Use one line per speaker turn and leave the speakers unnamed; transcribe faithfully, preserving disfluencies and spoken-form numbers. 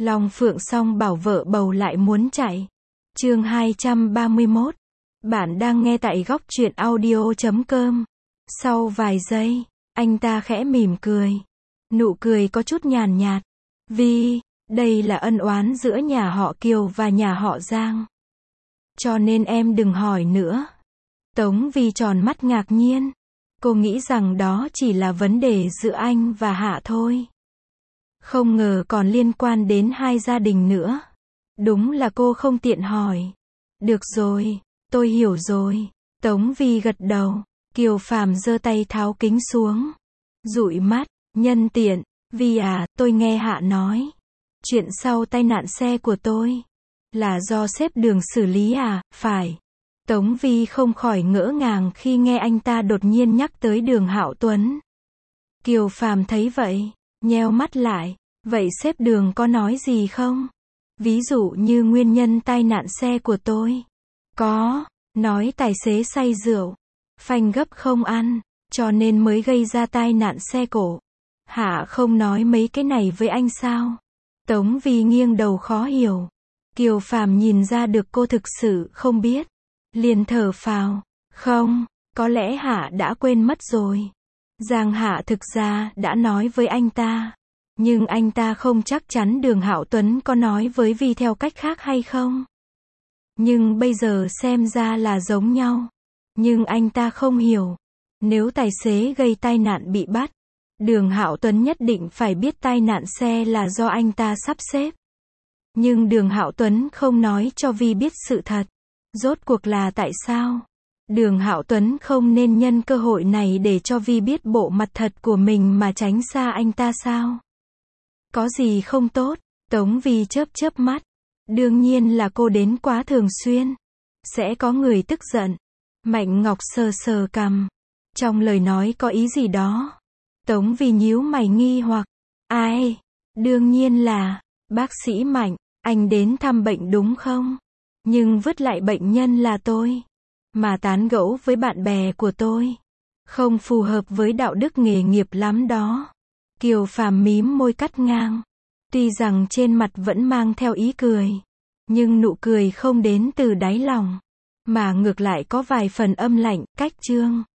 Long Phượng song bảo vợ bầu lại muốn chạy. Chương hai trăm ba mươi mốt. Bạn đang nghe tại góc truyện audio chấm com. Sau vài giây, anh ta khẽ mỉm cười. Nụ cười có chút nhàn nhạt. Vì, đây là ân oán giữa nhà họ Kiều và nhà họ Giang. Cho nên em đừng hỏi nữa. Tống Vi tròn mắt ngạc nhiên. Cô nghĩ rằng đó chỉ là vấn đề giữa anh và Hạ thôi. Không ngờ còn liên quan đến hai gia đình nữa. Đúng là cô không tiện hỏi. Được rồi, tôi hiểu rồi. Tống Vi gật đầu. Kiều Phàm giơ tay tháo kính xuống. Dụi mắt, nhân tiện. Vi à, tôi nghe Hạ nói. Chuyện sau tai nạn xe của tôi là do sếp Đường xử lý à, phải. Tống Vi không khỏi ngỡ ngàng khi nghe anh ta đột nhiên nhắc tới Đường Hạo Tuấn. Kiều Phàm thấy vậy, nheo mắt lại. Vậy sếp Đường có nói gì không? Ví dụ như nguyên nhân tai nạn xe của tôi. Có, nói tài xế say rượu, phanh gấp không ăn, cho nên mới gây ra tai nạn xe cộ. Hạ không nói mấy cái này với anh sao? Tống Vi nghiêng đầu khó hiểu. Kiều Phàm nhìn ra được cô thực sự không biết. Liền thở phào. Không, có lẽ Hạ đã quên mất rồi. Giang Hạ thực ra đã nói với anh ta. Nhưng anh ta không chắc chắn Đường Hạo Tuấn có nói với Vi theo cách khác hay không. Nhưng bây giờ xem ra là giống nhau. Nhưng anh ta không hiểu. Nếu tài xế gây tai nạn bị bắt, Đường Hạo Tuấn nhất định phải biết tai nạn xe là do anh ta sắp xếp. Nhưng Đường Hạo Tuấn không nói cho Vi biết sự thật. Rốt cuộc là tại sao? Đường Hạo Tuấn không nên nhân cơ hội này để cho Vi biết bộ mặt thật của mình mà tránh xa anh ta sao? Có gì không tốt? Tống Vi chớp chớp mắt. Đương nhiên là cô đến quá thường xuyên. Sẽ có người tức giận. Mạnh Ngọc sờ sờ cằm. Trong lời nói có ý gì đó. Tống Vi nhíu mày nghi hoặc. Ai? Đương nhiên là bác sĩ Mạnh. Anh đến thăm bệnh đúng không? Nhưng vứt lại bệnh nhân là tôi. Mà tán gẫu với bạn bè của tôi. Không phù hợp với đạo đức nghề nghiệp lắm đó. Kiều Phàm mím môi cắt ngang. Tuy rằng trên mặt vẫn mang theo ý cười. Nhưng nụ cười không đến từ đáy lòng. Mà ngược lại có vài phần âm lạnh, cách chương.